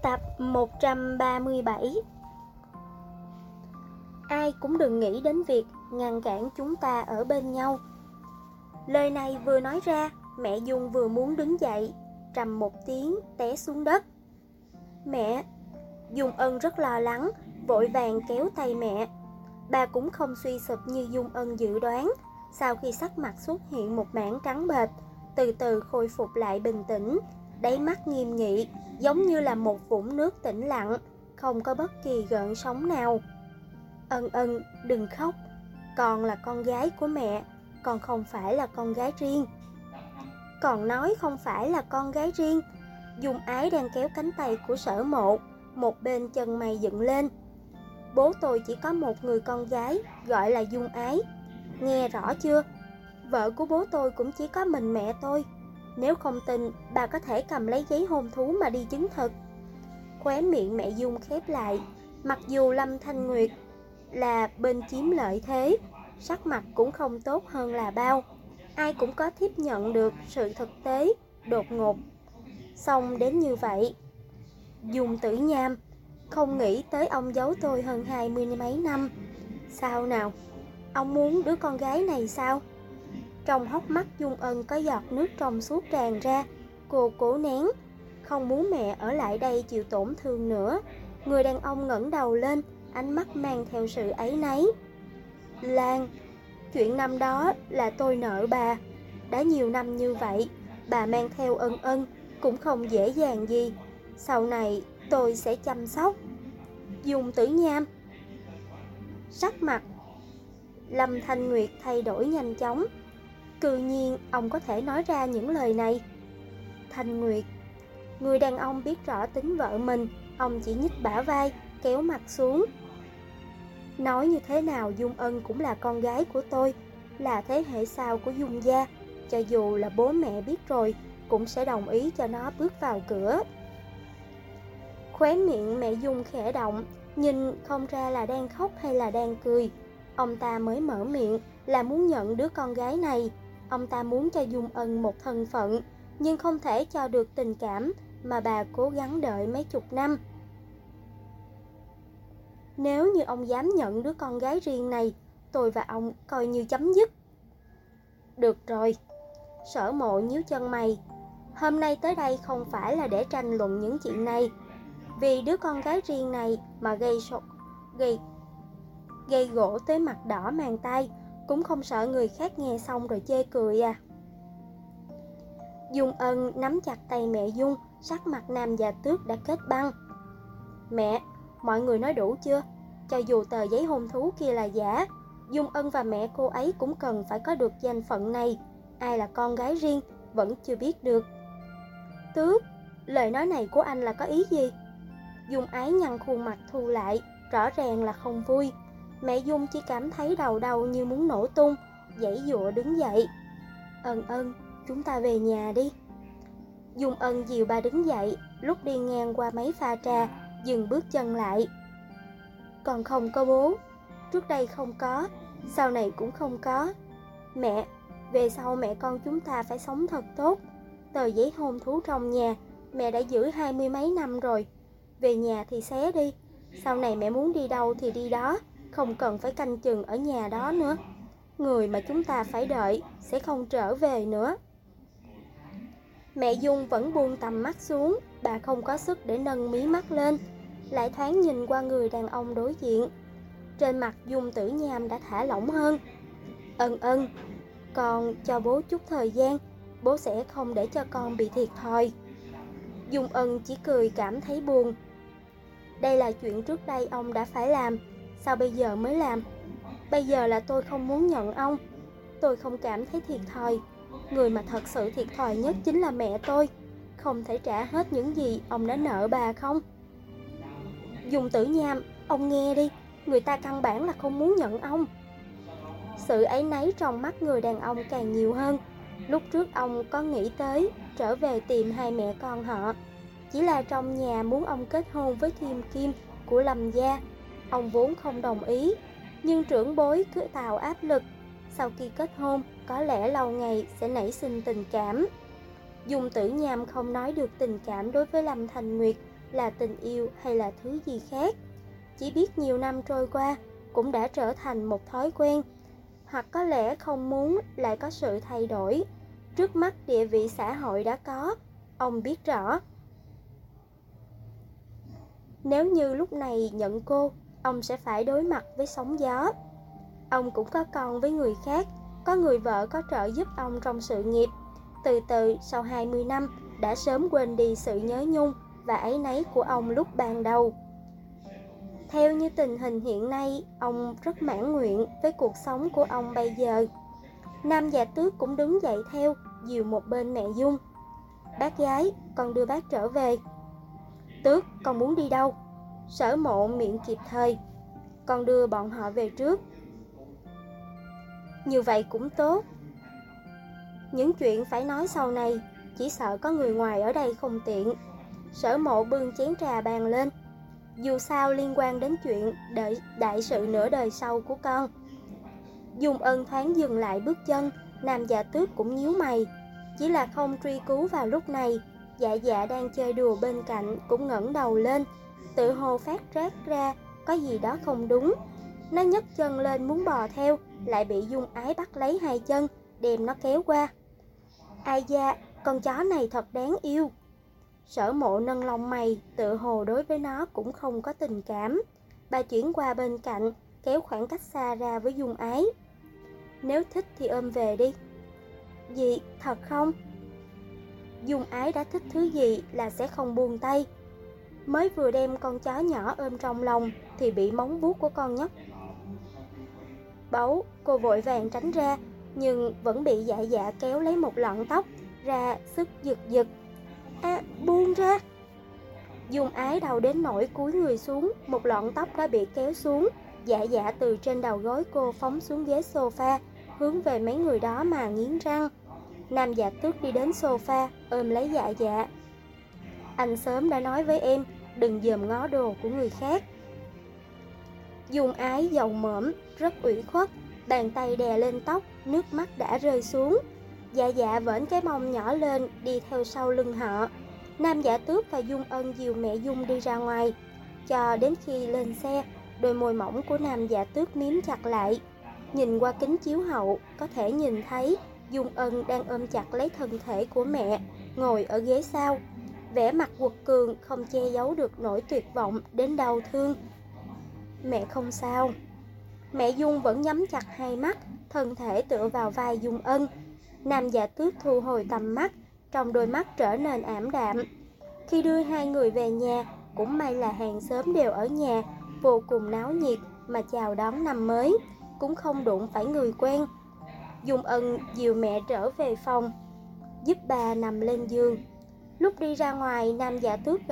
Tập 137. Ai cũng đừng nghĩ đến việc ngăn cản chúng ta ở bên nhau. Lời này vừa nói ra, mẹ Dung vừa muốn đứng dậy, trầm một tiếng té xuống đất. Mẹ! Dung Ân rất lo lắng, vội vàng kéo tay mẹ. Bà cũng không suy sụp như Dung Ân dự đoán. Sau khi sắc mặt xuất hiện một mảng trắng bệch, từ từ khôi phục lại bình tĩnh, đáy mắt nghiêm nghị, giống như là một vũng nước tĩnh lặng, không có bất kỳ gợn sóng nào. Ân, đừng khóc, con là con gái của mẹ, con không phải là con gái riêng. Còn nói không phải là con gái riêng. Dung Ái đang kéo cánh tay của Sở Mộ, một bên chân mày dựng lên. Bố tôi chỉ có một người con gái, gọi là Dung Ái. Nghe rõ chưa? Vợ của bố tôi cũng chỉ có mình mẹ tôi. Nếu không tin, bà có thể cầm lấy giấy hôn thú mà đi chứng thực. Khóe miệng mẹ Dung khép lại. Mặc dù Lâm Thanh Nguyệt là bên chiếm lợi thế, sắc mặt cũng không tốt hơn là bao. Ai cũng có tiếp nhận được sự thực tế đột ngột xong đến như vậy. Dung Tử Nham, không nghĩ tới ông giấu tôi hơn 20 mấy năm. Sao nào? Ông muốn đứa con gái này sao? Trong hốc mắt Dung Ân có giọt nước trong suốt tràn ra. Cô cố nén, không muốn mẹ ở lại đây chịu tổn thương nữa. Người đàn ông ngẩng đầu lên, ánh mắt mang theo sự áy náy. Lan, chuyện năm đó là tôi nợ bà. Đã nhiều năm như vậy, bà mang theo Ân cũng không dễ dàng gì. Sau này tôi sẽ chăm sóc. Dung Tử Nham. Sắc mặt Lâm Thanh Nguyệt thay đổi nhanh chóng. Cư nhiên ông có thể nói ra những lời này. Thanh Nguyệt. Người đàn ông biết rõ tính vợ mình, ông chỉ nhích bả vai, kéo mặt xuống. Nói như thế nào Dung Ân cũng là con gái của tôi, là thế hệ sau của Dung gia. Cho dù là bố mẹ biết rồi, cũng sẽ đồng ý cho nó bước vào cửa. Khóe miệng mẹ Dung khẽ động, nhìn không ra là đang khóc hay là đang cười. Ông ta mới mở miệng là muốn nhận đứa con gái này. Ông ta muốn cho Dung Ân một thân phận, nhưng không thể cho được tình cảm mà bà cố gắng đợi mấy chục năm. Nếu như ông dám nhận đứa con gái riêng này, tôi và ông coi như chấm dứt. Được rồi. Sở Mộ nhíu chân mày. Hôm nay tới đây không phải là để tranh luận những chuyện này. Vì đứa con gái riêng này mà gây gỗ tới mặt đỏ màng tai, cũng không sợ người khác nghe xong rồi chê cười à. Dung Ân nắm chặt tay mẹ Dung, sắc mặt nam già tước đã kết băng. Mẹ, mọi người nói đủ chưa? Cho dù tờ giấy hôn thú kia là giả, Dung Ân và mẹ cô ấy cũng cần phải có được danh phận này. Ai là con gái riêng vẫn chưa biết được. Tước, lời nói này của anh là có ý gì? Dung Ái nhăn khuôn mặt thu lại, rõ ràng là không vui. Mẹ Dung chỉ cảm thấy đầu đau như muốn nổ tung, giãy giụa đứng dậy. Ân, chúng ta về nhà đi. Dung Ân dìu bà đứng dậy, lúc đi ngang qua mấy pha trà, dừng bước chân lại. Còn không có bố, trước đây không có, sau này cũng không có. Mẹ, về sau mẹ con chúng ta phải sống thật tốt. Tờ giấy hôn thú trong nhà, mẹ đã giữ 20 mấy năm rồi. Về nhà thì xé đi, sau này mẹ muốn đi đâu thì đi đó, không cần phải canh chừng ở nhà đó nữa. Người mà chúng ta phải đợi sẽ không trở về nữa. Mẹ Dung vẫn buông tầm mắt xuống, bà không có sức để nâng mí mắt lên, lại thoáng nhìn qua người đàn ông đối diện. Trên mặt Dung Tử Nham đã thả lỏng hơn. Ân, con cho bố chút thời gian, bố sẽ không để cho con bị thiệt thòi. Dung Ân chỉ cười cảm thấy buồn. Đây là chuyện trước đây ông đã phải làm, sao bây giờ mới làm? Bây giờ là tôi không muốn nhận ông. Tôi không cảm thấy thiệt thòi. Người mà thật sự thiệt thòi nhất chính là mẹ tôi. Không thể trả hết những gì ông đã nợ bà không? Dung Tử Nham, ông nghe đi, người ta căn bản là không muốn nhận ông. Sự áy náy trong mắt người đàn ông càng nhiều hơn. Lúc trước ông có nghĩ tới trở về tìm hai mẹ con họ, chỉ là trong nhà muốn ông kết hôn với Thiên Kim của Lâm gia. Ông vốn không đồng ý, nhưng trưởng bối cứ tạo áp lực. Sau khi kết hôn, có lẽ lâu ngày sẽ nảy sinh tình cảm. Dung Tử Nham không nói được tình cảm đối với Lâm Thanh Nguyệt, là tình yêu hay là thứ gì khác. Chỉ biết nhiều năm trôi qua cũng đã trở thành một thói quen. Hoặc có lẽ không muốn lại có sự thay đổi. Trước mắt địa vị xã hội đã có, ông biết rõ. Nếu như lúc này nhận cô, ông sẽ phải đối mặt với sóng gió. Ông cũng có con với người khác, có người vợ có trợ giúp ông trong sự nghiệp. Từ từ sau 20 năm đã sớm quên đi sự nhớ nhung và áy náy của ông lúc ban đầu. Theo như tình hình hiện nay, ông rất mãn nguyện với cuộc sống của ông bây giờ. Nam và Tước cũng đứng dậy theo, dìu một bên mẹ Dung. Bác gái, con đưa bác trở về. Tước, con muốn đi đâu? Sở Mộ miệng kịp thời. Con đưa bọn họ về trước. Như vậy cũng tốt. Những chuyện phải nói sau này, chỉ sợ có người ngoài ở đây không tiện. Sở Mộ bưng chén trà bàn lên. Dù sao liên quan đến chuyện đại sự nửa đời sau của con. Dung Ân thoáng dừng lại bước chân. Nam và Tước cũng nhíu mày. Chỉ là không truy cứu vào lúc này. Dạ dạ đang chơi đùa bên cạnh cũng ngẩng đầu lên, tự hồ phát giác ra có gì đó không đúng. Nó nhấc chân lên muốn bò theo, lại bị Dung Ái bắt lấy hai chân, đem nó kéo qua. Ai da, con chó này thật đáng yêu. Sở Mộ nâng lông mày, tự hồ đối với nó cũng không có tình cảm. Bà chuyển qua bên cạnh, kéo khoảng cách xa ra với Dung Ái. Nếu thích thì ôm về đi. Gì, thật không? Dung Ái đã thích thứ gì là sẽ không buông tay. Mới vừa đem con chó nhỏ ôm trong lòng thì bị móng vuốt của con nhóc bấu. Cô vội vàng tránh ra, nhưng vẫn bị dạ dạ kéo lấy một lọn tóc ra sức giật giật. Buông ra. Dung Ái đau đến nỗi cúi người xuống, một lọn tóc đã bị kéo xuống. Dạ dạ từ trên đầu gối cô phóng xuống ghế sofa, hướng về mấy người đó mà nghiến răng. Nam và Tước đi đến sofa, ôm lấy dạ dạ. Anh sớm đã nói với em, đừng dòm ngó đồ của người khác. Dung Ái dầu mỡm, rất ủy khuất, bàn tay đè lên tóc, nước mắt đã rơi xuống. Dạ dạ vểnh cái mông nhỏ lên, đi theo sau lưng họ. Nam Dạ Tước và Dung Ân dìu mẹ Dung đi ra ngoài. Cho đến khi lên xe, đôi môi mỏng của Nam Dạ Tước miếm chặt lại. Nhìn qua kính chiếu hậu, có thể nhìn thấy Dung Ân đang ôm chặt lấy thân thể của mẹ, ngồi ở ghế sau. Vẻ mặt quật cường không che giấu được nỗi tuyệt vọng đến đau thương. Mẹ không sao. Mẹ Dung vẫn nhắm chặt hai mắt, thân thể tựa vào vai Dung Ân. Nam Dạ Tước thu hồi tầm mắt, trong đôi mắt trở nên ảm đạm. Khi đưa hai người về nhà, cũng may là hàng xóm đều ở nhà, vô cùng náo nhiệt mà chào đón năm mới, cũng không đụng phải người quen. Dung Ân dìu mẹ trở về phòng, giúp bà nằm lên giường. Lúc đi ra ngoài, Nam Dạ Tước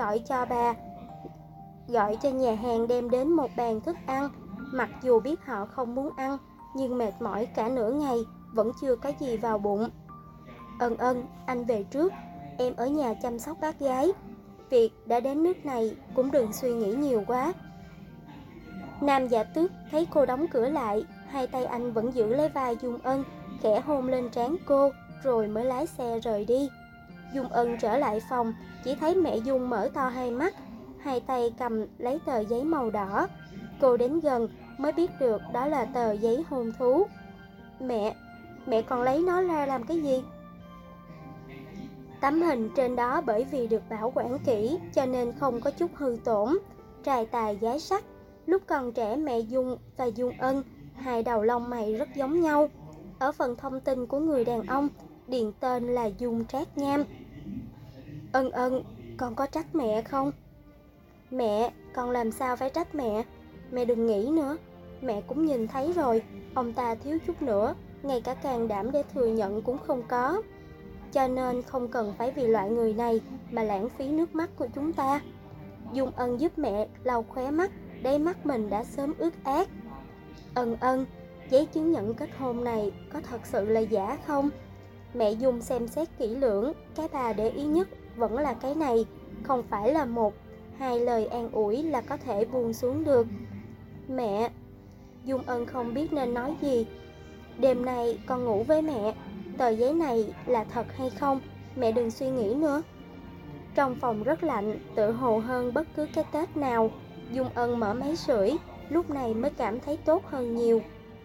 gọi cho nhà hàng đem đến một bàn thức ăn. Mặc dù biết họ không muốn ăn, nhưng mệt mỏi cả nửa ngày, vẫn chưa có gì vào bụng. Ân, anh về trước, em ở nhà chăm sóc bác gái. Việc đã đến nước này, cũng đừng suy nghĩ nhiều quá. Nam Dạ Tước thấy cô đóng cửa lại, hai tay anh vẫn giữ lấy vai Dung Ân, khẽ hôn lên trán cô, rồi mới lái xe rời đi. Dung Ân trở lại phòng, chỉ thấy mẹ Dung mở to hai mắt, hai tay cầm lấy tờ giấy màu đỏ. Cô đến gần mới biết được đó là tờ giấy hôn thú. Mẹ còn lấy nó ra làm cái gì? Tấm hình trên đó bởi vì được bảo quản kỹ cho nên không có chút hư tổn. Trai tài gái sắc, lúc còn trẻ mẹ Dung và Dung Ân, hai đầu lông mày rất giống nhau. Ở phần thông tin của người đàn ông, điền tên là Dung Trác Nham. Ân, con có trách mẹ không? Mẹ, con làm sao phải trách mẹ? Mẹ đừng nghĩ nữa. Mẹ cũng nhìn thấy rồi, ông ta thiếu chút nữa, ngay cả can đảm để thừa nhận cũng không có. Cho nên không cần phải vì loại người này mà lãng phí nước mắt của chúng ta. Dung Ân giúp mẹ lau khóe mắt, đáy mắt mình đã sớm ướt át. Ân, giấy chứng nhận kết hôn này có thật sự là giả không? Mẹ Dung xem xét kỹ lưỡng, cái bà để ý nhất vẫn là cái này, không phải là một, hai lời an ủi là có thể buông xuống được. Mẹ, Dung Ân không biết nên nói gì. Đêm nay con ngủ với mẹ, tờ giấy này là thật hay không, mẹ đừng suy nghĩ nữa. Trong phòng rất lạnh, tựa hồ hơn bất cứ cái Tết nào. Dung Ân mở máy sưởi, lúc này mới cảm thấy tốt hơn nhiều.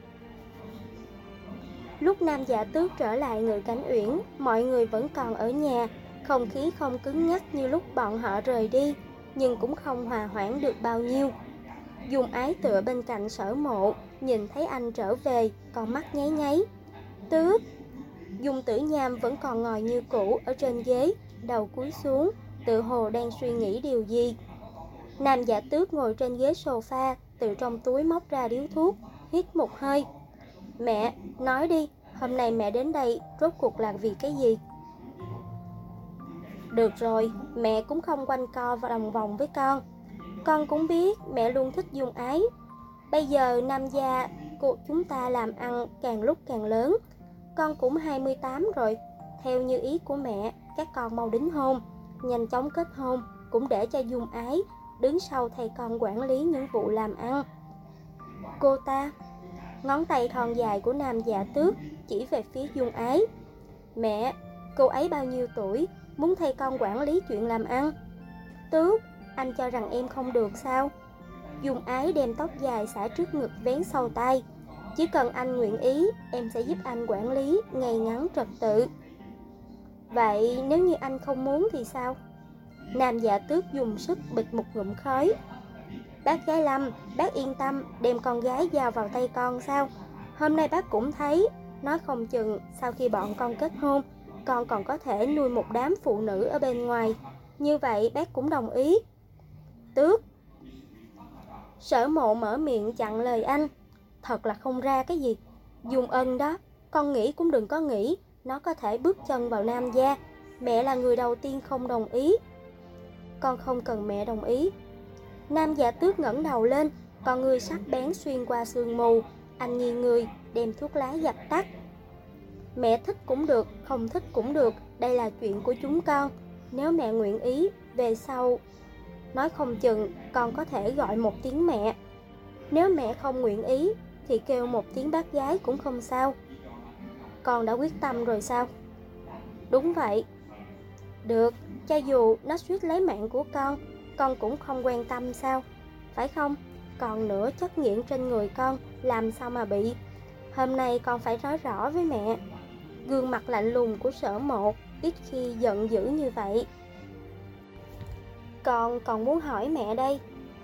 Lúc Nam Dạ Tước trở lại Ngự Cảnh Uyển, mọi người vẫn còn ở nhà, không khí không cứng nhắc như lúc bọn họ rời đi, nhưng cũng không hòa hoãn được bao nhiêu. Dung Ái tựa bên cạnh Sở Mộ, nhìn thấy anh trở về, con mắt nháy nháy. Tước. Dung Tử Nham vẫn còn ngồi như cũ ở trên ghế, đầu cúi xuống, tự hồ đang suy nghĩ điều gì. Nam Dạ Tước ngồi trên ghế sofa, từ trong túi móc ra điếu thuốc, hít một hơi. Mẹ, nói đi, hôm nay mẹ đến đây rốt cuộc là vì cái gì? Được rồi, mẹ cũng không quanh co và đồng vòng với con. Con cũng biết mẹ luôn thích Dung Ái. Bây giờ Nam gia của chúng ta làm ăn càng lúc càng lớn. Con cũng 28 rồi. Theo như ý của mẹ, các con mau đính hôn, nhanh chóng kết hôn, cũng để cho Dung Ái đứng sau thầy con quản lý những vụ làm ăn. Cô ta, ngón tay thon dài của Nam Dạ Tước chỉ về phía Dung Ái. Mẹ, cô ấy bao nhiêu tuổi, muốn thầy con quản lý chuyện làm ăn? Tước, anh cho rằng em không được sao? Dung Ái đem tóc dài xõa trước ngực vén sau tai. Chỉ cần anh nguyện ý, em sẽ giúp anh quản lý ngay ngắn trật tự. Vậy nếu như anh không muốn thì sao? Nam Dạ Tước dùng sức bịt một ngụm khói. Bác gái Lâm, bác yên tâm đem con gái giao vào tay con sao? Hôm nay bác cũng thấy, nói không chừng sau khi bọn con kết hôn, con còn có thể nuôi một đám phụ nữ ở bên ngoài. Như vậy bác cũng đồng ý. Tước. Sở Mộ mở miệng chặn lời anh. Thật là không ra cái gì. Dung Ân đó, con nghĩ cũng đừng có nghĩ nó có thể bước chân vào Nam gia. Mẹ là người đầu tiên không đồng ý. Con không cần mẹ đồng ý. Nam Dạ Tước ngẩng đầu lên, con người sắc bén xuyên qua sương mù. Anh nghiêng người, đem thuốc lá dập tắt. Mẹ thích cũng được, không thích cũng được, đây là chuyện của chúng con. Nếu mẹ nguyện ý, về sau nói không chừng con có thể gọi một tiếng mẹ. Nếu mẹ không nguyện ý thì kêu một tiếng bác gái cũng không sao. Con đã quyết tâm rồi sao? Đúng vậy. Được, cho dù nó suýt lấy mạng của con cũng không quan tâm sao? Phải không? Còn nữa, chất nghiện trên người con làm sao mà bị. Hôm nay con phải nói rõ với mẹ. Gương mặt lạnh lùng của Sở Mộ ít khi giận dữ như vậy. Con còn muốn hỏi mẹ đây.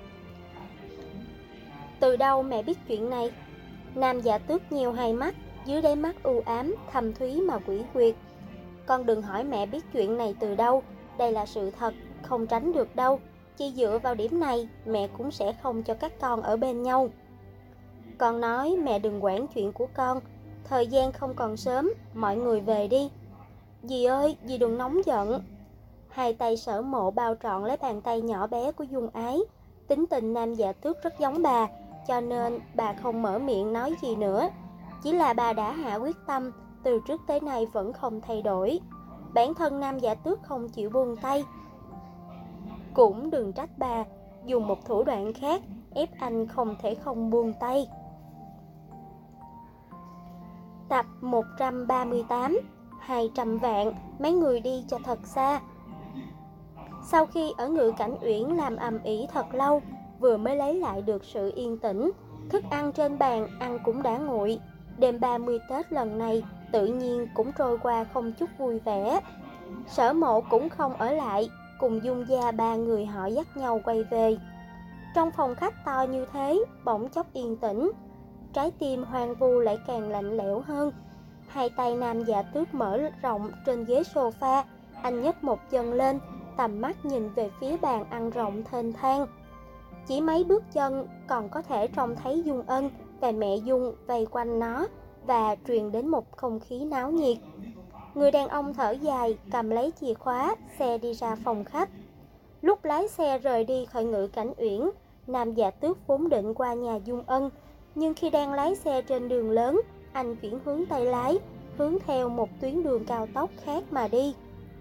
Từ đâu mẹ biết chuyện này? Nam Dạ Tước nheo hai mắt, dưới đáy mắt u ám, thâm thúy mà quỷ quyệt. Con đừng hỏi mẹ biết chuyện này từ đâu, đây là sự thật, không tránh được đâu. Chỉ dựa vào điểm này, mẹ cũng sẽ không cho các con ở bên nhau. Con nói mẹ đừng quản chuyện của con, thời gian không còn sớm, mọi người về đi. Dì ơi, dì đừng nóng giận. Hai tay Sở Mộ bao trọn lấy bàn tay nhỏ bé của Dung Ái. Tính tình Nam Dạ Tước rất giống bà, cho nên bà không mở miệng nói gì nữa. Chỉ là bà đã hạ quyết tâm, từ trước tới nay vẫn không thay đổi. Bản thân Nam Dạ Tước không chịu buông tay. Cũng đừng trách bà, dùng một thủ đoạn khác ép anh không thể không buông tay. Tập 138, 200 vạn, mấy người đi cho thật xa. Sau khi ở Ngự Cảnh Uyển làm ầm ĩ thật lâu, vừa mới lấy lại được sự yên tĩnh, thức ăn trên bàn ăn cũng đã nguội. Đêm 30 Tết lần này tự nhiên cũng trôi qua không chút vui vẻ. Sở Mộ cũng không ở lại, cùng Dung gia ba người họ dắt nhau quay về. Trong phòng khách to như thế, bỗng chốc yên tĩnh. Trái tim hoang vu lại càng lạnh lẽo hơn. Hai tay Nam Dạ Tước mở rộng trên ghế sofa, anh nhấc một chân lên, tầm mắt nhìn về phía bàn ăn rộng thênh thang. Chỉ mấy bước chân còn có thể trông thấy Dung Ân và mẹ Dung vây quanh nó và truyền đến một không khí náo nhiệt. Người đàn ông thở dài cầm lấy chìa khóa, xe đi ra phòng khách. Lúc lái xe rời đi khỏi Ngự Cảnh Uyển, Nam Dạ Tước vốn định qua nhà Dung Ân, nhưng khi đang lái xe trên đường lớn, anh chuyển hướng tay lái, hướng theo một tuyến đường cao tốc khác mà đi.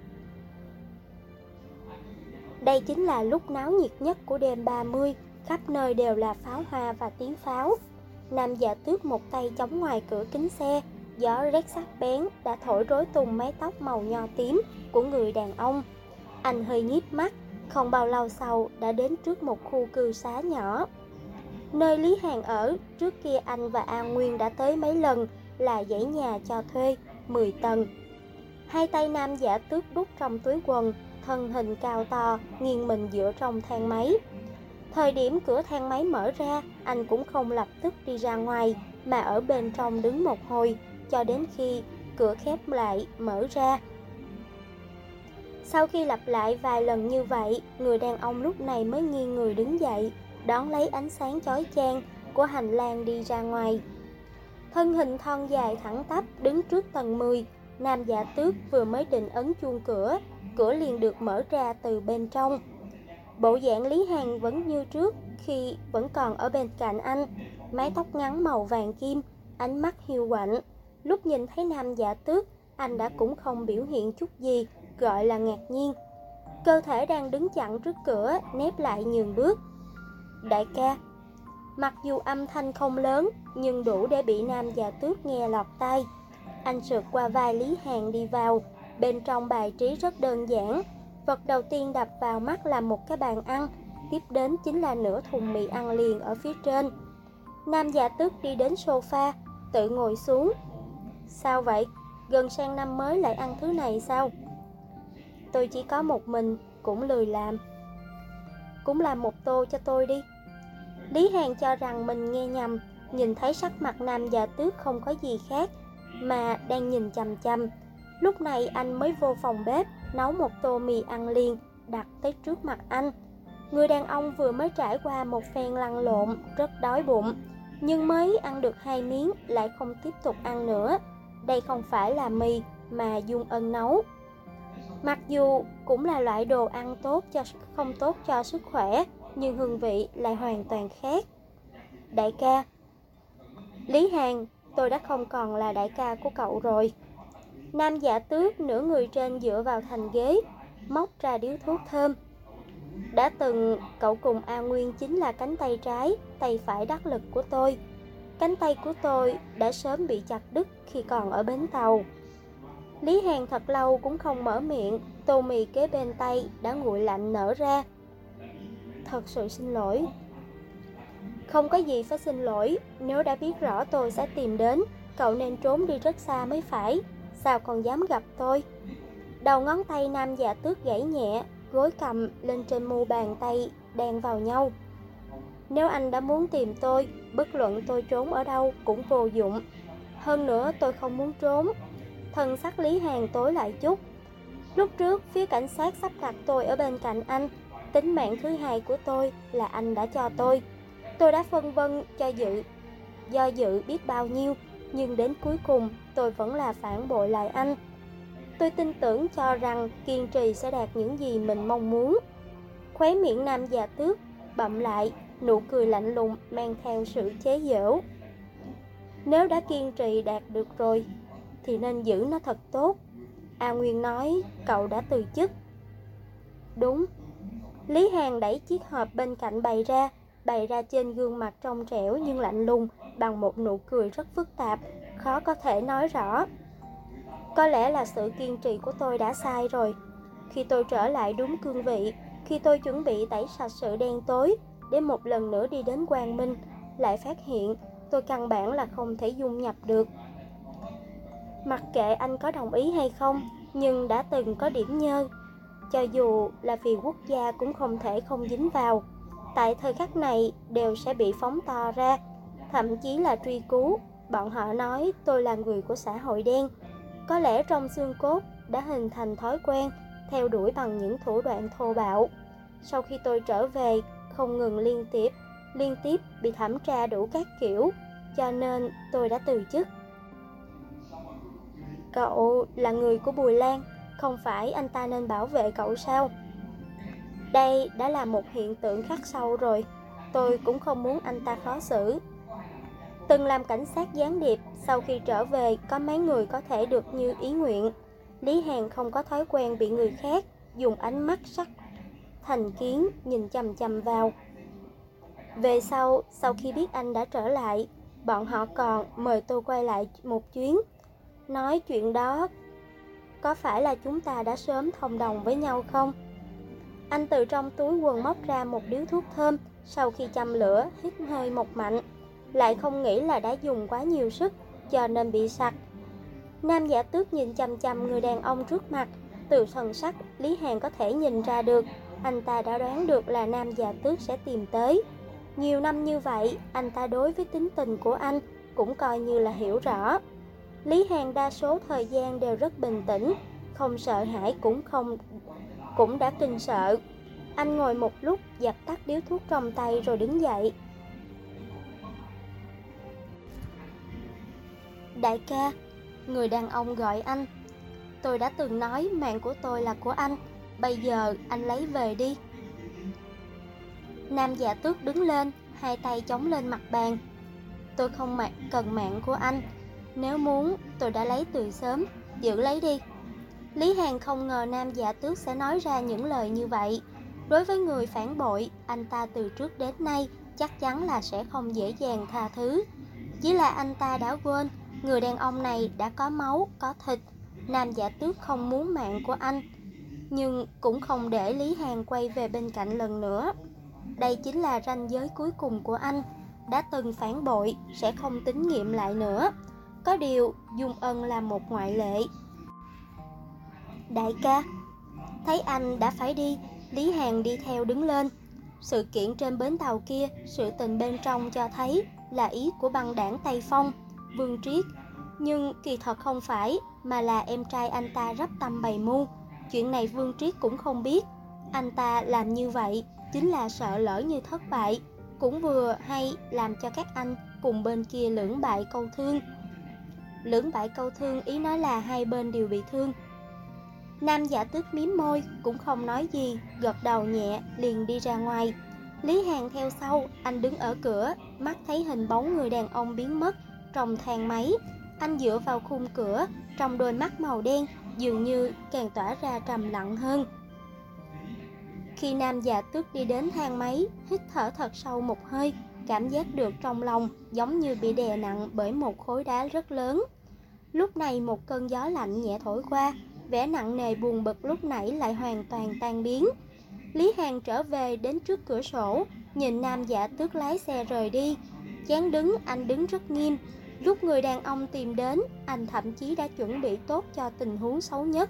Đây chính là lúc náo nhiệt nhất của đêm 30, khắp nơi đều là pháo hoa và tiếng pháo. Nam Dạ Tước một tay chống ngoài cửa kính xe, gió rét sắc bén đã thổi rối tung mái tóc màu nho tím của người đàn ông. Anh hơi nhíp mắt, không bao lâu sau đã đến trước một khu cư xá nhỏ. Nơi Lý Hàn ở, trước kia anh và An Nguyên đã tới mấy lần, là dãy nhà cho thuê, 10 tầng. Hai tay nam giả tước đút trong túi quần, thân hình cao to, nghiêng mình dựa trong thang máy. Thời điểm cửa thang máy mở ra, anh cũng không lập tức đi ra ngoài, mà ở bên trong đứng một hồi, cho đến khi cửa khép lại, mở ra. Sau khi lặp lại vài lần như vậy, người đàn ông lúc này mới nghiêng người đứng dậy, đón lấy ánh sáng chói chang của hành lang đi ra ngoài. Thân hình thon dài thẳng tắp đứng trước tầng 10, nam giả tước vừa mới định ấn chuông cửa, cửa liền được mở ra từ bên trong. Bộ dạng Lý Hàn vẫn như trước khi vẫn còn ở bên cạnh anh, mái tóc ngắn màu vàng kim, ánh mắt hiu quạnh. Lúc nhìn thấy nam giả tước, anh đã cũng không biểu hiện chút gì gọi là ngạc nhiên. Cơ thể đang đứng chặn trước cửa, nép lại nhường bước. Đại ca. Mặc dù âm thanh không lớn, nhưng đủ để bị nam giả tước nghe lọt tai. Anh sượt qua vai Lý Hàn đi vào. Bên trong bài trí rất đơn giản. Vật đầu tiên đập vào mắt là một cái bàn ăn, tiếp đến chính là nửa thùng mì ăn liền ở phía trên. Nam giả tước đi đến sofa, tự ngồi xuống. Sao vậy? Gần sang năm mới lại ăn thứ này sao? Tôi chỉ có một mình, cũng lười làm. Cũng làm một tô cho tôi đi. Lý Hàn cho rằng mình nghe nhầm, nhìn thấy sắc mặt nam giả tước không có gì khác, mà đang nhìn chằm chằm. Lúc này anh mới vô phòng bếp, nấu một tô mì ăn liền, đặt tới trước mặt anh. Người đàn ông vừa mới trải qua một phen lăn lộn, rất đói bụng, nhưng mới ăn được 2 miếng lại không tiếp tục ăn nữa. Đây không phải là mì mà Dung Ân nấu. Mặc dù cũng là loại đồ ăn không tốt cho sức khỏe, nhưng hương vị lại hoàn toàn khác. Đại ca. Lý Hàn, tôi đã không còn là đại ca của cậu rồi. Nam giả tước nửa người trên dựa vào thành ghế, móc ra điếu thuốc thơm. Đã từng cậu cùng A Nguyên chính là cánh tay trái, tay phải đắc lực của tôi. Cánh tay của tôi đã sớm bị chặt đứt khi còn ở bến tàu. Lý Hàn thật lâu cũng không mở miệng, tô mì kế bên tay đã nguội lạnh nở ra. Thật sự xin lỗi. Không có gì phải xin lỗi, nếu đã biết rõ tôi sẽ tìm đến, cậu nên trốn đi rất xa mới phải. Sao còn dám gặp tôi? Đầu ngón tay nam giả tước gãy nhẹ, gối cầm lên trên mu bàn tay đan vào nhau. Nếu anh đã muốn tìm tôi, bất luận tôi trốn ở đâu cũng vô dụng. Hơn nữa tôi không muốn trốn. Thần sắc Lý Hàn tối lại chút. Lúc trước phía cảnh sát sắp đặt tôi ở bên cạnh anh. Tính mạng thứ hai của tôi là anh đã cho tôi. Tôi đã phân vân do dự biết bao nhiêu, nhưng đến cuối cùng tôi vẫn là phản bội lại anh. Tôi tin tưởng cho rằng kiên trì sẽ đạt những gì mình mong muốn. Khóe miệng nam già tước bậm lại, nụ cười lạnh lùng mang theo sự chế giễu. Nếu đã kiên trì đạt được rồi thì nên giữ nó thật tốt. A Nguyên nói cậu đã từ chức. Đúng. Lý Hàn đẩy chiếc hộp bên cạnh bày ra trên gương mặt trong trẻo nhưng lạnh lùng bằng một nụ cười rất phức tạp, khó có thể nói rõ. Có lẽ là sự kiên trì của tôi đã sai rồi. Khi tôi trở lại đúng cương vị, khi tôi chuẩn bị tẩy sạch sự đen tối để một lần nữa đi đến quang minh, lại phát hiện tôi căn bản là không thể dung nhập được. Mặc kệ anh có đồng ý hay không, nhưng đã từng có điểm nhơ. Cho dù là vì quốc gia cũng không thể không dính vào. Tại thời khắc này đều sẽ bị phóng to ra, thậm chí là truy cứu. Bọn họ nói tôi là người của xã hội đen. Có lẽ trong xương cốt đã hình thành thói quen theo đuổi bằng những thủ đoạn thô bạo. Sau khi tôi trở về, không ngừng liên tiếp bị thẩm tra đủ các kiểu, cho nên tôi đã từ chức. Cậu là người của Bùi Lan, không phải anh ta nên bảo vệ cậu sao? Đây đã là một hiện tượng khắc sâu rồi, tôi cũng không muốn anh ta khó xử. Từng làm cảnh sát gián điệp, sau khi trở về có mấy người có thể được như ý nguyện. Lý Hàn không có thói quen bị người khác dùng ánh mắt sắc thành kiến nhìn chằm chằm vào. Về sau khi biết anh đã trở lại, bọn họ còn mời tôi quay lại một chuyến. Nói chuyện đó có phải là chúng ta đã sớm thông đồng với nhau không? Anh từ trong túi quần móc ra một điếu thuốc thơm, sau khi châm lửa, hít hơi một mạnh. Lại không nghĩ là đã dùng quá nhiều sức, cho nên bị sặc. Nam Giả Tước nhìn chằm chằm người đàn ông trước mặt. Từ thần sắc, Lý Hàn có thể nhìn ra được, anh ta đã đoán được là Nam Giả Tước sẽ tìm tới. Nhiều năm như vậy, anh ta đối với tính tình của anh cũng coi như là hiểu rõ. Lý Hàn đa số thời gian đều rất bình tĩnh, không sợ hãi cũng đã kinh sợ. Anh ngồi một lúc, dập tắt điếu thuốc trong tay rồi đứng dậy. Đại ca, người đàn ông gọi anh. Tôi đã từng nói mạng của tôi là của anh, bây giờ anh lấy về đi. Nam Giả Tước đứng lên, hai tay chống lên mặt bàn. Tôi không cần mạng của anh, nếu muốn tôi đã lấy từ sớm, giữ lấy đi. Lý Hàn không ngờ Nam Giả Tước sẽ nói ra những lời như vậy. Đối với người phản bội, anh ta từ trước đến nay chắc chắn là sẽ không dễ dàng tha thứ. Chỉ là anh ta đã quên, người đàn ông này đã có máu, có thịt. Nam Giả Tước không muốn mạng của anh, nhưng cũng không để Lý Hàn quay về bên cạnh lần nữa. Đây chính là ranh giới cuối cùng của anh. Đã từng phản bội, sẽ không tín nhiệm lại nữa. Có điều, Dung Ân là một ngoại lệ. Đại ca, thấy anh đã phải đi, Lý Hàn đi theo đứng lên. Sự kiện trên bến tàu kia, sự tình bên trong cho thấy là ý của băng đảng Tây Phong, Vương Triết. Nhưng kỳ thật không phải, mà là em trai anh ta rắp tâm bày mưu. Chuyện này Vương Triết cũng không biết. Anh ta làm như vậy chính là sợ lỡ như thất bại, cũng vừa hay làm cho các anh cùng bên kia lưỡng bại câu thương. Lưỡng bại câu thương ý nói là hai bên đều bị thương. Nam Giả Tước mím môi, cũng không nói gì, gật đầu nhẹ, liền đi ra ngoài. Lý Hàn theo sau, anh đứng ở cửa, mắt thấy hình bóng người đàn ông biến mất trong thang máy. Anh dựa vào khung cửa, trong đôi mắt màu đen dường như càng tỏa ra trầm lặng hơn. Khi Nam Giả Tước đi đến thang máy, hít thở thật sâu một hơi, cảm giác được trong lòng giống như bị đè nặng bởi một khối đá rất lớn. Lúc này một cơn gió lạnh nhẹ thổi qua, vẻ nặng nề buồn bực lúc nãy lại hoàn toàn tan biến. Lý Hàn trở về đến trước cửa sổ, nhìn Nam Giả Tước lái xe rời đi. Dáng đứng anh đứng rất nghiêm. Lúc người đàn ông tìm đến, anh thậm chí đã chuẩn bị tốt cho tình huống xấu nhất.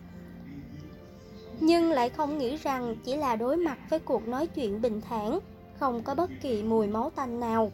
Nhưng lại không nghĩ rằng chỉ là đối mặt với cuộc nói chuyện bình thản, không có bất kỳ mùi máu tanh nào.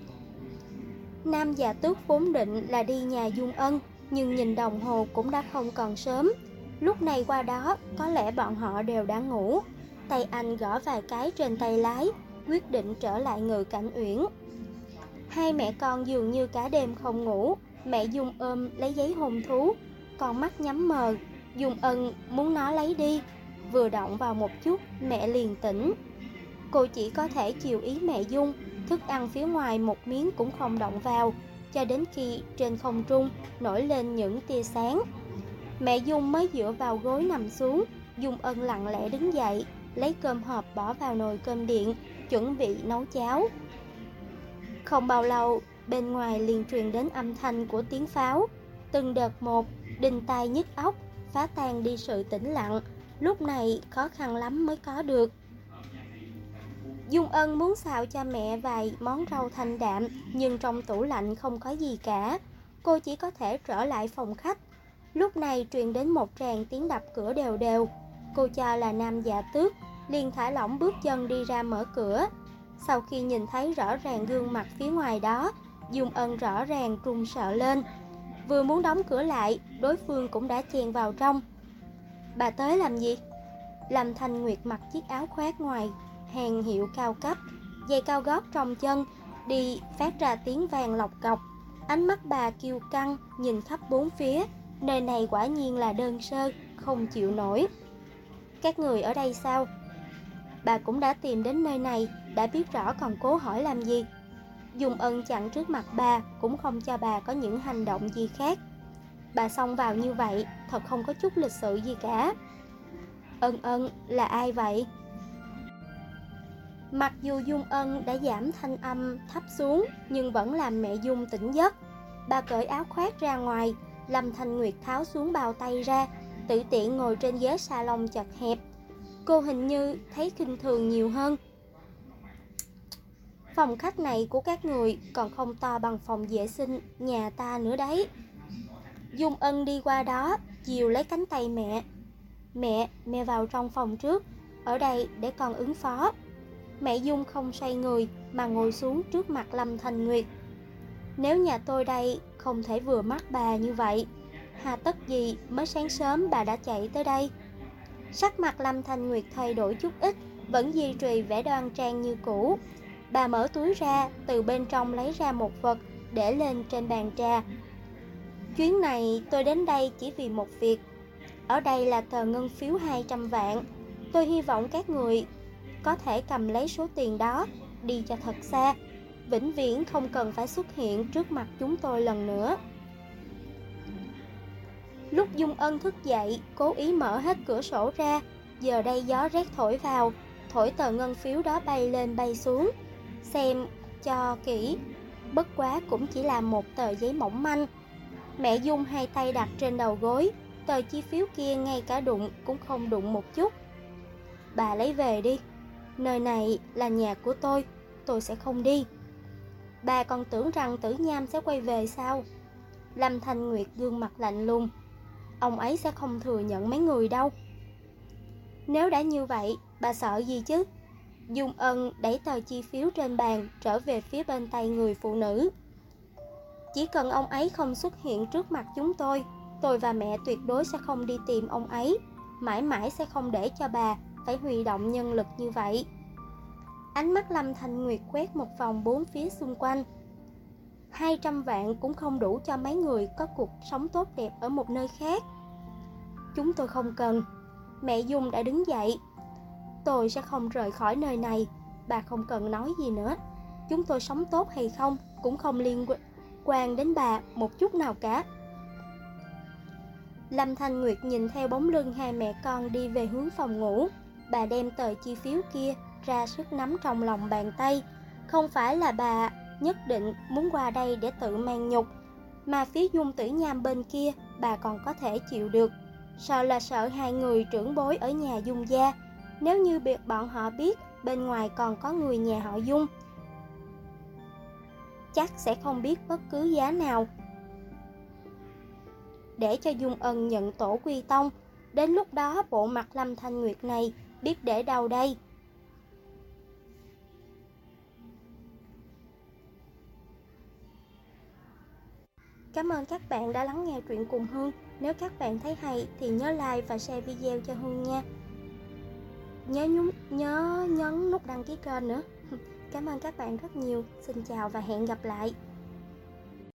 Nam Giả Tước vốn định là đi nhà Dung Ân, nhưng nhìn đồng hồ cũng đã không còn sớm. Lúc này qua đó, có lẽ bọn họ đều đã ngủ. Tay anh gõ vài cái trên tay lái, quyết định trở lại Ngự Cảnh Uyển. Hai mẹ con dường như cả đêm không ngủ. Mẹ Dung ôm lấy giấy hôn thú, con mắt nhắm mờ. Dung Ân muốn nó lấy đi, vừa động vào một chút, mẹ liền tỉnh. Cô chỉ có thể chiều ý mẹ Dung, thức ăn phía ngoài một miếng cũng không động vào, cho đến khi trên không trung nổi lên những tia sáng. Mẹ Dung mới dựa vào gối nằm xuống. Dung Ân lặng lẽ đứng dậy, lấy cơm hộp bỏ vào nồi cơm điện, chuẩn bị nấu cháo. Không bao lâu, bên ngoài liền truyền đến âm thanh của tiếng pháo. Từng đợt một, đinh tai nhức óc, phá tan đi sự tĩnh lặng. Lúc này khó khăn lắm mới có được. Dung Ân muốn xào cho mẹ vài món rau thanh đạm, nhưng trong tủ lạnh không có gì cả. Cô chỉ có thể trở lại phòng khách. Lúc này truyền đến một tràng tiếng đập cửa đều đều. Cô cho là Nam Giả Tước, liền thả lỏng bước chân đi ra mở cửa. Sau khi nhìn thấy rõ ràng gương mặt phía ngoài đó, Dung Ân rõ ràng run sợ lên. Vừa muốn đóng cửa lại, đối phương cũng đã chèn vào trong. Bà tới làm gì? Lâm Thanh Nguyệt mặc chiếc áo khoác ngoài hàng hiệu cao cấp, giày cao gót trong chân, đi phát ra tiếng vang lọc cọc. Ánh mắt bà kiêu căng, nhìn khắp bốn phía. Nơi này quả nhiên là đơn sơ, không chịu nổi. Các người ở đây sao? Bà cũng đã tìm đến nơi này, đã biết rõ còn cố hỏi làm gì? Dung Ân chặn trước mặt bà, cũng không cho bà có những hành động gì khác. Bà xông vào như vậy, thật không có chút lịch sự gì cả. Ân là ai vậy? Mặc dù Dung Ân đã giảm thanh âm thấp xuống, nhưng vẫn làm mẹ Dung tỉnh giấc. Bà cởi áo khoác ra ngoài, Lâm Thanh Nguyệt tháo xuống bao tay ra, tự tiện ngồi trên ghế salon chật hẹp. Cô hình như thấy khinh thường nhiều hơn. Phòng khách này của các người còn không to bằng phòng vệ sinh nhà ta nữa đấy. Dung Ân đi qua đó, dìu lấy cánh tay mẹ. Mẹ vào trong phòng trước, ở đây để con ứng phó. Mẹ Dung không xoay người mà ngồi xuống trước mặt Lâm Thanh Nguyệt. Nếu nhà tôi đây không thể vừa mắt bà như vậy, hà tất gì mới sáng sớm bà đã chạy tới đây. Sắc mặt Lâm Thanh Nguyệt thay đổi chút ít, vẫn duy trì vẻ đoan trang như cũ. Bà mở túi ra, từ bên trong lấy ra một vật, để lên trên bàn trà. Chuyến này tôi đến đây chỉ vì một việc. Ở đây là tờ ngân phiếu 200 vạn. Tôi hy vọng các người có thể cầm lấy số tiền đó, đi cho thật xa, vĩnh viễn không cần phải xuất hiện trước mặt chúng tôi lần nữa. Lúc Dung Ân thức dậy, cố ý mở hết cửa sổ ra. Giờ đây gió rét thổi vào, thổi tờ ngân phiếu đó bay lên bay xuống. Xem cho kỹ, bất quá cũng chỉ là một tờ giấy mỏng manh. Mẹ Dung hai tay đặt trên đầu gối, tờ chi phiếu kia ngay cả đụng cũng không đụng một chút. Bà lấy về đi, nơi này là nhà của tôi sẽ không đi. Bà còn tưởng rằng Tử Nham sẽ quay về sao? Lâm Thanh Nguyệt gương mặt lạnh lùng. Ông ấy sẽ không thừa nhận mấy người đâu. Nếu đã như vậy, bà sợ gì chứ? Dung Ân đẩy tờ chi phiếu trên bàn trở về phía bên tay người phụ nữ. Chỉ cần ông ấy không xuất hiện trước mặt chúng tôi và mẹ tuyệt đối sẽ không đi tìm ông ấy. Mãi mãi sẽ không để cho bà phải huy động nhân lực như vậy. Ánh mắt Lâm Thanh Nguyệt quét một vòng bốn phía xung quanh. 200 vạn cũng không đủ cho mấy người có cuộc sống tốt đẹp ở một nơi khác. Chúng tôi không cần. Mẹ Dung đã đứng dậy. Tôi sẽ không rời khỏi nơi này. Bà không cần nói gì nữa. Chúng tôi sống tốt hay không cũng không liên quan đến bà một chút nào cả. Lâm Thanh Nguyệt nhìn theo bóng lưng hai mẹ con đi về hướng phòng ngủ. Bà đem tờ chi phiếu kia ra sức nắm trong lòng bàn tay. Không phải là bà nhất định muốn qua đây để tự mang nhục, mà phía Dung Tử Nham bên kia bà còn có thể chịu được. Sợ hai người trưởng bối ở nhà Dung gia. Nếu như bọn họ biết bên ngoài còn có người nhà họ Dung, chắc sẽ không biết bất cứ giá nào để cho Dung Ân nhận tổ quy tông. Đến lúc đó bộ mặt Lâm Thanh Nguyệt này biết để đâu đây? Cảm ơn các bạn đã lắng nghe truyện cùng Hương. Nếu các bạn thấy hay thì nhớ like và share video cho Hương nha. Nhớ nhấn nút đăng ký kênh nữa. Cảm ơn các bạn rất nhiều. Xin chào và hẹn gặp lại.